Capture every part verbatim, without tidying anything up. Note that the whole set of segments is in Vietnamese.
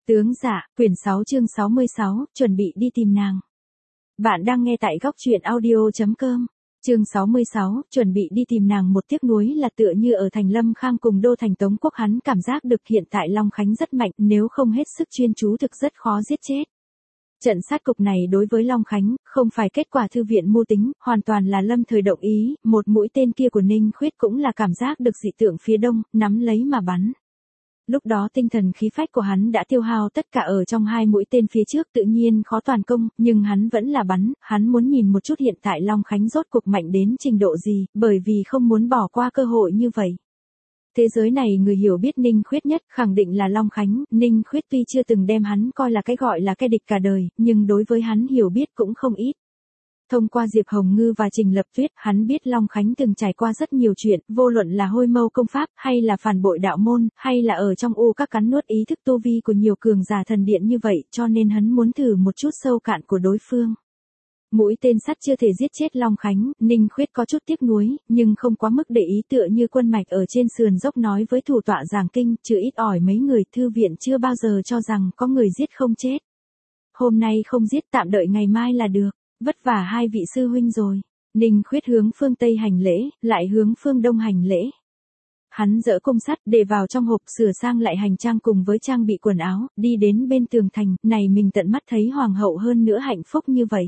Tướng Dạ, quyển sáu chương sáu mươi sáu, chuẩn bị đi tìm nàng. Bạn đang nghe tại góc truyện audio chấm com. Chương sáu mươi sáu, chuẩn bị đi tìm nàng. Một tiếc nuối là tựa như ở thành Lâm Khang cùng đô thành Tống Quốc, hắn cảm giác được hiện tại Long Khánh rất mạnh, nếu không hết sức chuyên chú thực rất khó giết chết. Trận sát cục này đối với Long Khánh, không phải kết quả thư viện mưu tính, hoàn toàn là lâm thời động ý, một mũi tên kia của Ninh Khuyết cũng là cảm giác được dị tượng phía đông, nắm lấy mà bắn. Lúc đó tinh thần khí phách của hắn đã tiêu hao tất cả ở trong hai mũi tên phía trước, tự nhiên khó toàn công, nhưng hắn vẫn là bắn, hắn muốn nhìn một chút hiện tại Long Khánh rốt cuộc mạnh đến trình độ gì, bởi vì không muốn bỏ qua cơ hội như vậy. Thế giới này người hiểu biết Ninh Khuyết nhất khẳng định là Long Khánh, Ninh Khuyết tuy chưa từng đem hắn coi là cái gọi là cái địch cả đời, nhưng đối với hắn hiểu biết cũng không ít. Thông qua Diệp Hồng Ngư và Trình Lập Tuyết, hắn biết Long Khánh từng trải qua rất nhiều chuyện, vô luận là hôi mâu công pháp, hay là phản bội đạo môn, hay là ở trong u các cắn nuốt ý thức tu vi của nhiều cường giả thần điện như vậy, cho nên hắn muốn thử một chút sâu cạn của đối phương. Mũi tên sắt chưa thể giết chết Long Khánh, Ninh Khuyết có chút tiếc nuối, nhưng không quá mức để ý, tựa như Quân Mạch ở trên sườn dốc nói với thủ tọa giảng kinh, trừ ít ỏi mấy người, thư viện chưa bao giờ cho rằng có người giết không chết. Hôm nay không giết, tạm đợi ngày mai là được. Vất vả hai vị sư huynh rồi. Ninh Khuyết hướng phương Tây hành lễ, lại hướng phương Đông hành lễ. Hắn dỡ cung sắt để vào trong hộp, sửa sang lại hành trang cùng với trang bị quần áo, đi đến bên tường thành, này mình tận mắt thấy hoàng hậu hơn nữa hạnh phúc như vậy.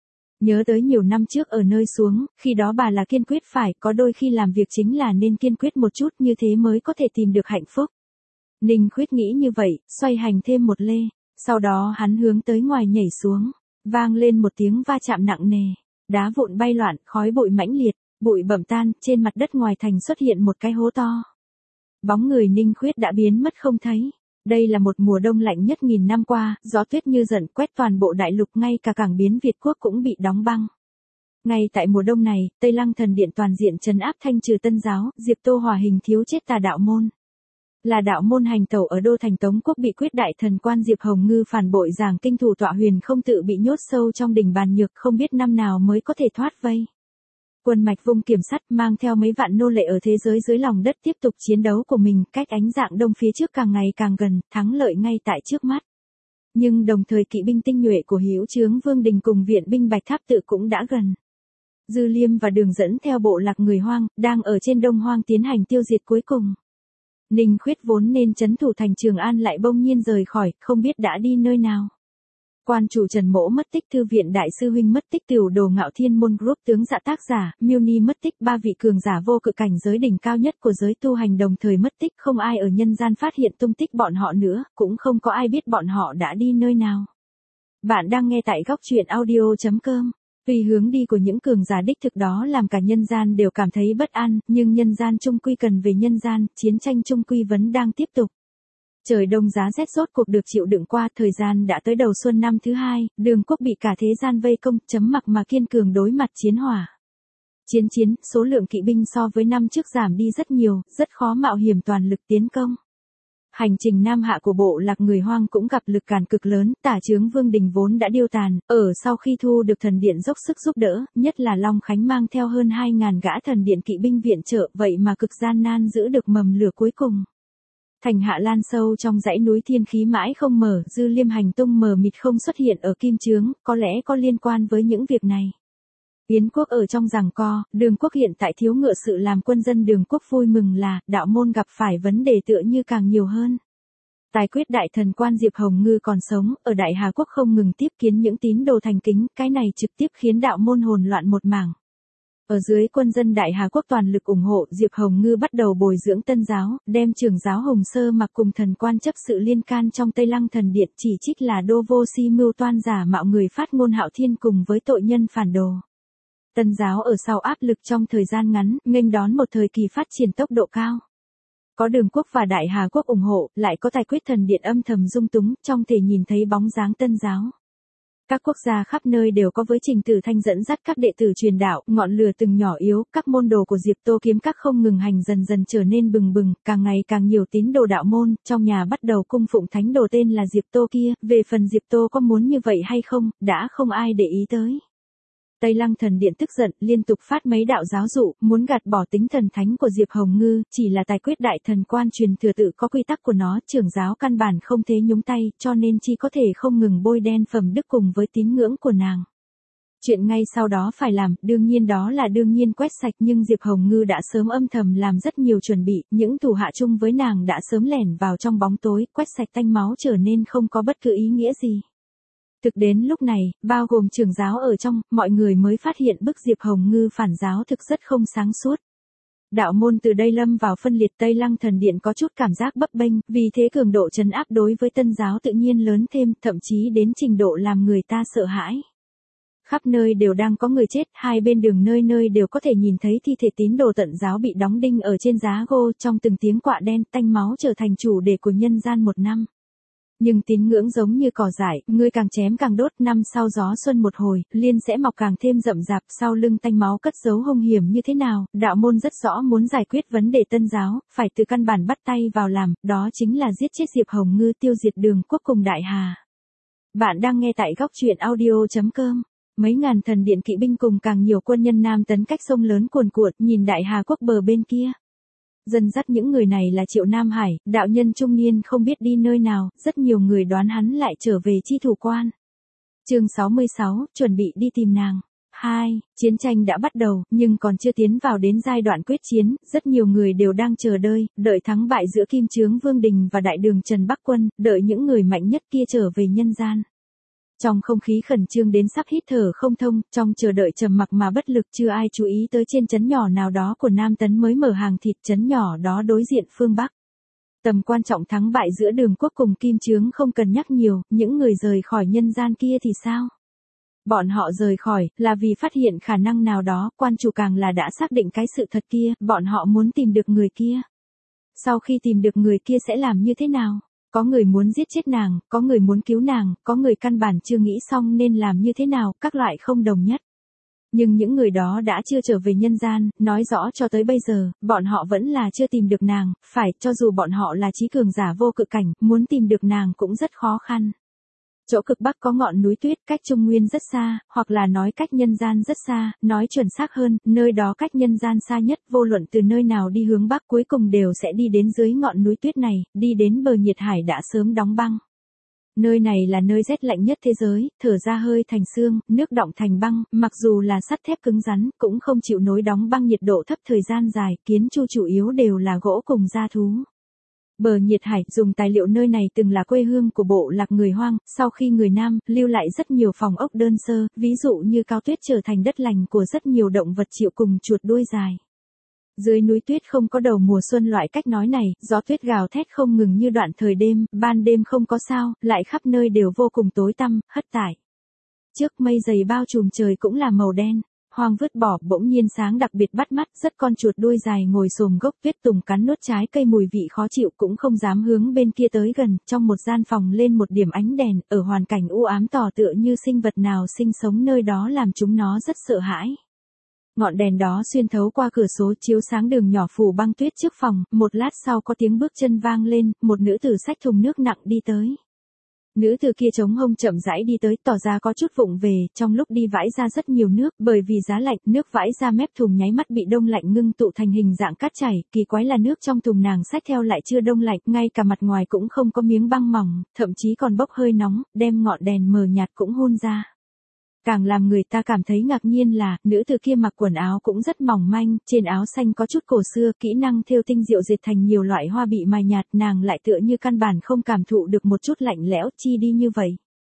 Nhớ tới nhiều năm trước ở nơi xuống, khi đó bà là kiên quyết phải, có đôi khi làm việc chính là nên kiên quyết một chút, như thế mới có thể tìm được hạnh phúc. Ninh Khuyết nghĩ như vậy, xoay hành thêm một lê, sau đó hắn hướng tới ngoài nhảy xuống. Vang lên một tiếng va chạm nặng nề, đá vụn bay loạn, khói bụi mãnh liệt, bụi bẩm tan, trên mặt đất ngoài thành xuất hiện một cái hố to. Bóng người Ninh Khuyết đã biến mất không thấy. Đây là một mùa đông lạnh nhất nghìn năm qua, gió tuyết như dần quét toàn bộ đại lục, ngay cả cảng biến Việt Quốc cũng bị đóng băng. Ngay tại mùa đông này, Tây Lăng thần điện toàn diện trấn áp thanh trừ Tân giáo, Diệp Tô hòa hình thiếu chết tà đạo môn. Là đạo môn hành tẩu ở đô thành Tống Quốc bị quyết đại thần quan Diệp Hồng Ngư phản bội, giảng kinh thủ tọa Huyền không tự bị nhốt sâu trong đỉnh bàn nhược, không biết năm nào mới có thể thoát vây. Quân Mạch vung kiểm sắt mang theo mấy vạn nô lệ ở thế giới dưới lòng đất tiếp tục chiến đấu của mình, cách ánh dạng đông phía trước càng ngày càng gần, thắng lợi ngay tại trước mắt. Nhưng đồng thời kỵ binh tinh nhuệ của Hữu Chướng Vương Đình cùng viện binh Bạch Tháp tự cũng đã gần. Dư Liêm và Đường dẫn theo bộ lạc người Hoang, đang ở trên Đông Hoang tiến hành tiêu diệt cuối cùng. Ninh Khuyết vốn nên trấn thủ thành Trường An lại bỗng nhiên rời khỏi, không biết đã đi nơi nào. Quan chủ Trần Mỗ mất tích, thư viện đại sư huynh mất tích, tiểu đồ Ngạo Thiên môn group tướng Dạ tác giả, Miêu Ni mất tích, ba vị cường giả vô cực cảnh giới đỉnh cao nhất của giới tu hành đồng thời mất tích, không ai ở nhân gian phát hiện tung tích bọn họ nữa, cũng không có ai biết bọn họ đã đi nơi nào. Bạn đang nghe tại góc truyện audio chấm com. Vì hướng đi của những cường giả đích thực đó làm cả nhân gian đều cảm thấy bất an, nhưng nhân gian chung quy cần về nhân gian, chiến tranh chung quy vẫn đang tiếp tục. Trời đông giá rét rốt cuộc được chịu đựng qua, thời gian đã tới đầu xuân năm thứ hai, Đường Quốc bị cả thế gian vây công, chấm mặc mà kiên cường đối mặt chiến hỏa. Chiến chiến, số lượng kỵ binh so với năm trước giảm đi rất nhiều, rất khó mạo hiểm toàn lực tiến công. Hành trình nam hạ của bộ lạc người Hoang cũng gặp lực cản cực lớn, tả trướng Vương Đình vốn đã điêu tàn, ở sau khi thu được thần điện dốc sức giúp đỡ, nhất là Long Khánh mang theo hơn hai ngàn gã thần điện kỵ binh viện trợ, vậy mà cực gian nan giữ được mầm lửa cuối cùng. Thành Hạ Lan sâu trong dãy núi thiên khí mãi không mở, Dư Liêm hành tung mờ mịt không xuất hiện ở Kim Chướng, có lẽ có liên quan với những việc này. Yến Quốc ở trong giằng co, Đường Quốc hiện tại thiếu ngựa sự làm quân dân Đường Quốc vui mừng là, đạo môn gặp phải vấn đề tựa như càng nhiều hơn. Tài quyết đại thần quan Diệp Hồng Ngư còn sống, ở Đại Hà Quốc không ngừng tiếp kiến những tín đồ thành kính, cái này trực tiếp khiến đạo môn hồn loạn một mảng. Ở dưới quân dân Đại Hà Quốc toàn lực ủng hộ, Diệp Hồng Ngư bắt đầu bồi dưỡng Tân giáo, đem trưởng giáo Hồng Sơ Mặc cùng thần quan chấp sự liên can trong Tây Lăng thần điện, chỉ trích là đô vô si mưu toan giả mạo người phát ngôn Hạo Thiên cùng với tội nhân phản đồ. Tân giáo ở sau áp lực trong thời gian ngắn, nghênh đón một thời kỳ phát triển tốc độ cao. Có Đường Quốc và Đại Hà Quốc ủng hộ, lại có tài quyết thần điện âm thầm dung túng, trong thể nhìn thấy bóng dáng Tân giáo. Các quốc gia khắp nơi đều có với Trình Tử Thanh dẫn dắt các đệ tử truyền đạo, ngọn lửa từng nhỏ yếu, các môn đồ của Diệp Tô kiếm các không ngừng hành dần dần trở nên bừng bừng, càng ngày càng nhiều tín đồ đạo môn, trong nhà bắt đầu cung phụng thánh đồ tên là Diệp Tô kia, về phần Diệp Tô có muốn như vậy hay không, đã không ai để ý tới. Tây Lăng thần điện tức giận, liên tục phát mấy đạo giáo dụ, muốn gạt bỏ tính thần thánh của Diệp Hồng Ngư, chỉ là tài quyết đại thần quan truyền thừa tự có quy tắc của nó, trưởng giáo căn bản không thế nhúng tay, cho nên chỉ có thể không ngừng bôi đen phẩm đức cùng với tín ngưỡng của nàng. Chuyện ngay sau đó phải làm, đương nhiên đó là đương nhiên quét sạch, nhưng Diệp Hồng Ngư đã sớm âm thầm làm rất nhiều chuẩn bị, những thủ hạ chung với nàng đã sớm lẻn vào trong bóng tối, quét sạch tanh máu trở nên không có bất cứ ý nghĩa gì. Thực đến lúc này, bao gồm trưởng giáo ở trong, mọi người mới phát hiện bức Diệp Hồng Ngư phản giáo thực rất không sáng suốt. Đạo môn từ đây lâm vào phân liệt, Tây Lăng thần điện có chút cảm giác bấp bênh, vì thế cường độ trấn áp đối với tân giáo tự nhiên lớn thêm, thậm chí đến trình độ làm người ta sợ hãi. Khắp nơi đều đang có người chết, hai bên đường nơi nơi đều có thể nhìn thấy thi thể tín đồ tận giáo bị đóng đinh ở trên giá gô, trong từng tiếng quạ đen, tanh máu trở thành chủ đề của nhân gian một năm. Nhưng tín ngưỡng giống như cỏ dại, ngươi càng chém càng đốt, năm sau gió xuân một hồi, liên sẽ mọc càng thêm rậm rạp, sau lưng tanh máu cất giấu hung hiểm như thế nào, đạo môn rất rõ muốn giải quyết vấn đề tân giáo, phải từ căn bản bắt tay vào làm, đó chính là giết chết Diệp Hồng Ngư, tiêu diệt Đường Quốc cùng Đại Hà. Bạn đang nghe tại góc truyện audio chấm com. Mấy ngàn thần điện kỵ binh cùng càng nhiều quân nhân Nam tấn cách sông lớn cuồn cuộn, nhìn Đại Hà quốc bờ bên kia. Dần dắt những người này là Triệu Nam Hải, đạo nhân trung niên không biết đi nơi nào, rất nhiều người đoán hắn lại trở về chi thủ quan. Chương sáu mươi sáu, chuẩn bị đi tìm nàng. hai. Chiến tranh đã bắt đầu, nhưng còn chưa tiến vào đến giai đoạn quyết chiến, rất nhiều người đều đang chờ đợi, đợi thắng bại giữa Kim Chướng Vương Đình và Đại Đường Trần Bắc Quân, đợi những người mạnh nhất kia trở về nhân gian. Trong không khí khẩn trương đến sắp hít thở không thông, trong chờ đợi trầm mặc mà bất lực, chưa ai chú ý tới trên trấn nhỏ nào đó của Nam Tấn mới mở hàng thịt, trấn nhỏ đó đối diện phương Bắc. Tầm quan trọng thắng bại giữa Đường Quốc cùng Kim Chướng không cần nhắc nhiều, những người rời khỏi nhân gian kia thì sao? Bọn họ rời khỏi, là vì phát hiện khả năng nào đó, quan chủ càng là đã xác định cái sự thật kia, bọn họ muốn tìm được người kia. Sau khi tìm được người kia sẽ làm như thế nào? Có người muốn giết chết nàng, có người muốn cứu nàng, có người căn bản chưa nghĩ xong nên làm như thế nào, các loại không đồng nhất. Nhưng những người đó đã chưa trở về nhân gian, nói rõ cho tới bây giờ, bọn họ vẫn là chưa tìm được nàng, phải, cho dù bọn họ là trí cường giả vô cực cảnh, muốn tìm được nàng cũng rất khó khăn. Chỗ cực Bắc có ngọn núi tuyết, cách Trung Nguyên rất xa, hoặc là nói cách nhân gian rất xa, nói chuẩn xác hơn, nơi đó cách nhân gian xa nhất, vô luận từ nơi nào đi hướng Bắc cuối cùng đều sẽ đi đến dưới ngọn núi tuyết này, đi đến bờ nhiệt hải đã sớm đóng băng. Nơi này là nơi rét lạnh nhất thế giới, thở ra hơi thành xương, nước đọng thành băng, mặc dù là sắt thép cứng rắn, cũng không chịu nổi đóng băng nhiệt độ thấp thời gian dài, kiến chu chủ yếu đều là gỗ cùng gia thú. Bờ nhiệt hải, dùng tài liệu nơi này từng là quê hương của bộ lạc người Hoang, sau khi người Nam, lưu lại rất nhiều phòng ốc đơn sơ, ví dụ như cao tuyết trở thành đất lành của rất nhiều động vật chịu cùng chuột đuôi dài. Dưới núi tuyết không có đầu mùa xuân loại cách nói này, gió tuyết gào thét không ngừng như đoạn thời đêm, ban đêm không có sao, lại khắp nơi đều vô cùng tối tăm, hất tải. Trước mây dày bao trùm trời cũng là màu đen. Hoang vứt bỏ, bỗng nhiên sáng đặc biệt bắt mắt, rất con chuột đuôi dài ngồi xổm gốc tuyết tùng cắn nuốt trái cây mùi vị khó chịu, cũng không dám hướng bên kia tới gần, trong một gian phòng lên một điểm ánh đèn, ở hoàn cảnh u ám tỏ tựa như sinh vật nào sinh sống nơi đó làm chúng nó rất sợ hãi. Ngọn đèn đó xuyên thấu qua cửa sổ chiếu sáng đường nhỏ phủ băng tuyết trước phòng, một lát sau có tiếng bước chân vang lên, một nữ tử xách thùng nước nặng đi tới. Nữ từ kia chống hông chậm rãi đi tới, tỏ ra có chút vụng về, trong lúc đi vãi ra rất nhiều nước, bởi vì giá lạnh, nước vãi ra mép thùng nháy mắt bị đông lạnh ngưng tụ thành hình dạng cát chảy, kỳ quái là nước trong thùng nàng xách theo lại chưa đông lạnh, ngay cả mặt ngoài cũng không có miếng băng mỏng, thậm chí còn bốc hơi nóng, đem ngọn đèn mờ nhạt cũng hun ra. Càng làm người ta cảm thấy ngạc nhiên là, nữ từ kia mặc quần áo cũng rất mỏng manh, trên áo xanh có chút cổ xưa, kỹ năng thêu tinh diệu dệt thành nhiều loại hoa bị mài nhạt, nàng lại tựa như căn bản không cảm thụ được một chút lạnh lẽo, chi đi như vậy.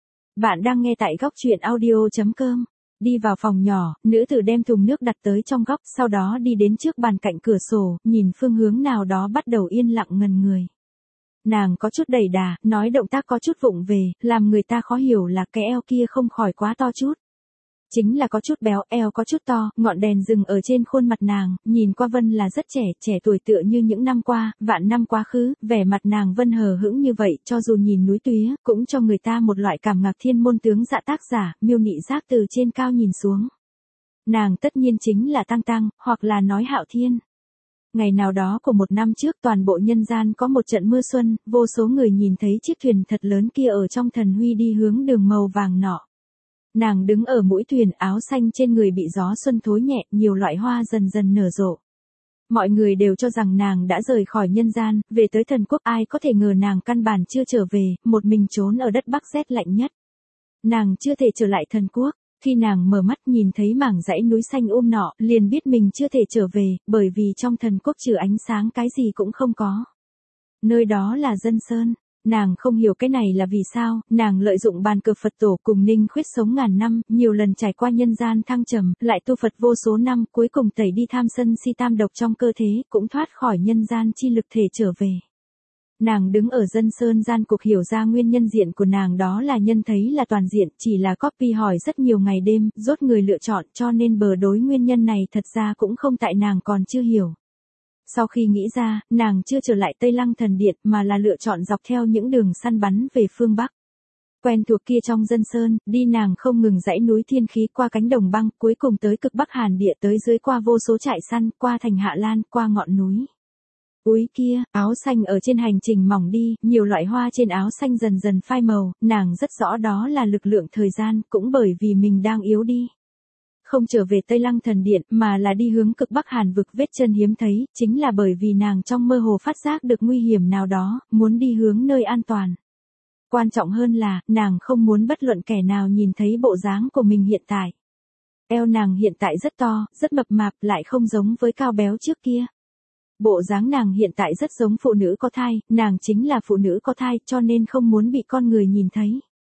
Bạn đang nghe tại góc truyện audio chấm com. Đi vào phòng nhỏ, nữ tử đem thùng nước đặt tới trong góc, sau đó đi đến trước bàn cạnh cửa sổ, nhìn phương hướng nào đó bắt đầu yên lặng ngần người. Nàng có chút đẩy đà, nói động tác có chút vụng về, làm người ta khó hiểu là cái eo kia không khỏi quá to chút. Chính là có chút béo, eo có chút to, ngọn đèn dừng ở trên khuôn mặt nàng, nhìn qua Vân là rất trẻ, trẻ tuổi tựa như những năm qua, vạn năm quá khứ, vẻ mặt nàng Vân hờ hững như vậy, cho dù nhìn núi tuế, cũng cho người ta một loại cảm ngạc thiên môn tướng dạ tác giả, miêu nị giác từ trên cao nhìn xuống. Nàng tất nhiên chính là Tăng Tăng, hoặc là nói Hạo Thiên. Ngày nào đó của một năm trước toàn bộ nhân gian có một trận mưa xuân, vô số người nhìn thấy chiếc thuyền thật lớn kia ở trong thần huy đi hướng đường màu vàng nọ. Nàng đứng ở mũi thuyền, áo xanh trên người bị gió xuân thối nhẹ, nhiều loại hoa dần dần nở rộ. Mọi người đều cho rằng nàng đã rời khỏi nhân gian, về tới thần quốc, ai có thể ngờ nàng căn bản chưa trở về, một mình trốn ở đất Bắc rét lạnh nhất. Nàng chưa thể trở lại thần quốc, khi nàng mở mắt nhìn thấy mảng dãy núi xanh um nọ, liền biết mình chưa thể trở về, bởi vì trong thần quốc trừ ánh sáng cái gì cũng không có. Nơi đó là Dân Sơn. Nàng không hiểu cái này là vì sao, nàng lợi dụng bàn cờ Phật tổ cùng Ninh Khuyết sống ngàn năm, nhiều lần trải qua nhân gian thăng trầm, lại tu Phật vô số năm, cuối cùng tẩy đi tham sân si tam độc trong cơ thể, cũng thoát khỏi nhân gian chi lực thể trở về. Nàng đứng ở Dân Sơn gian cuộc hiểu ra nguyên nhân diện của nàng, đó là nhân thấy là toàn diện, chỉ là copy hỏi rất nhiều ngày đêm, rốt người lựa chọn, cho nên bờ đối nguyên nhân này thật ra cũng không tại nàng còn chưa hiểu. Sau khi nghĩ ra, nàng chưa trở lại Tây Lăng Thần Điện mà là lựa chọn dọc theo những đường săn bắn về phương Bắc. Quen thuộc kia trong Dân Sơn, đi nàng không ngừng dãy núi thiên khí, qua cánh đồng băng, cuối cùng tới cực Bắc Hàn Địa, tới dưới qua vô số trại săn, qua thành Hạ Lan, qua ngọn núi. Úi kia, áo xanh ở trên hành trình mỏng đi, nhiều loại hoa trên áo xanh dần dần phai màu, nàng rất rõ đó là lực lượng thời gian, cũng bởi vì mình đang yếu đi. Không trở về Tây Lăng Thần Điện mà là đi hướng cực Bắc Hàn vực, vết chân hiếm thấy, chính là bởi vì nàng trong mơ hồ phát giác được nguy hiểm nào đó, muốn đi hướng nơi an toàn. Quan trọng hơn là, nàng không muốn bất luận kẻ nào nhìn thấy bộ dáng của mình hiện tại. Eo nàng hiện tại rất to, rất mập mạp, lại không giống với cao béo trước kia. Bộ dáng nàng hiện tại rất giống phụ nữ có thai, nàng chính là phụ nữ có thai, cho nên không muốn bị con người nhìn thấy.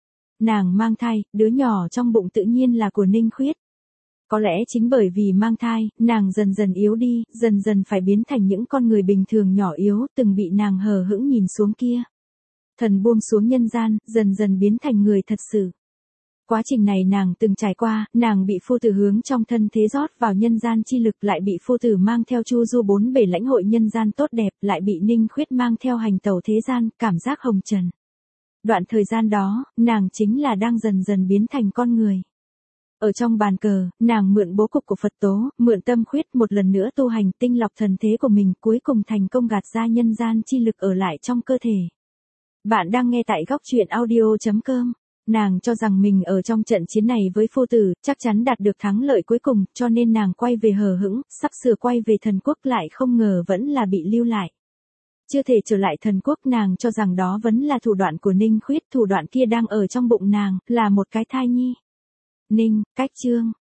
Nàng mang thai, đứa nhỏ trong bụng tự nhiên là của Ninh Khuyết. Có lẽ chính bởi vì mang thai, nàng dần dần yếu đi, dần dần phải biến thành những con người bình thường nhỏ yếu, từng bị nàng hờ hững nhìn xuống kia. Thần buông xuống nhân gian, dần dần biến thành người thật sự. Quá trình này nàng từng trải qua, nàng bị phu tử hướng trong thân thế rót vào nhân gian chi lực, lại bị phu tử mang theo chu du bốn bể lãnh hội nhân gian tốt đẹp, lại bị Ninh Khuyết mang theo hành tẩu thế gian, cảm giác hồng trần. Đoạn thời gian đó, nàng chính là đang dần dần biến thành con người. Ở trong bàn cờ, nàng mượn bố cục của Phật tố, mượn tâm khuyết một lần nữa tu hành tinh lọc thần thế của mình, cuối cùng thành công gạt ra nhân gian chi lực ở lại trong cơ thể. Bạn đang nghe tại góc truyện audio chấm com. Nàng cho rằng mình ở trong trận chiến này với phu tử, chắc chắn đạt được thắng lợi cuối cùng, cho nên nàng quay về hờ hững, sắp sửa quay về thần quốc, lại không ngờ vẫn là bị lưu lại. Chưa thể trở lại thần quốc, nàng cho rằng đó vẫn là thủ đoạn của Ninh Khuyết, thủ đoạn kia đang ở trong bụng nàng, là một cái thai nhi. Ninh, cách chương,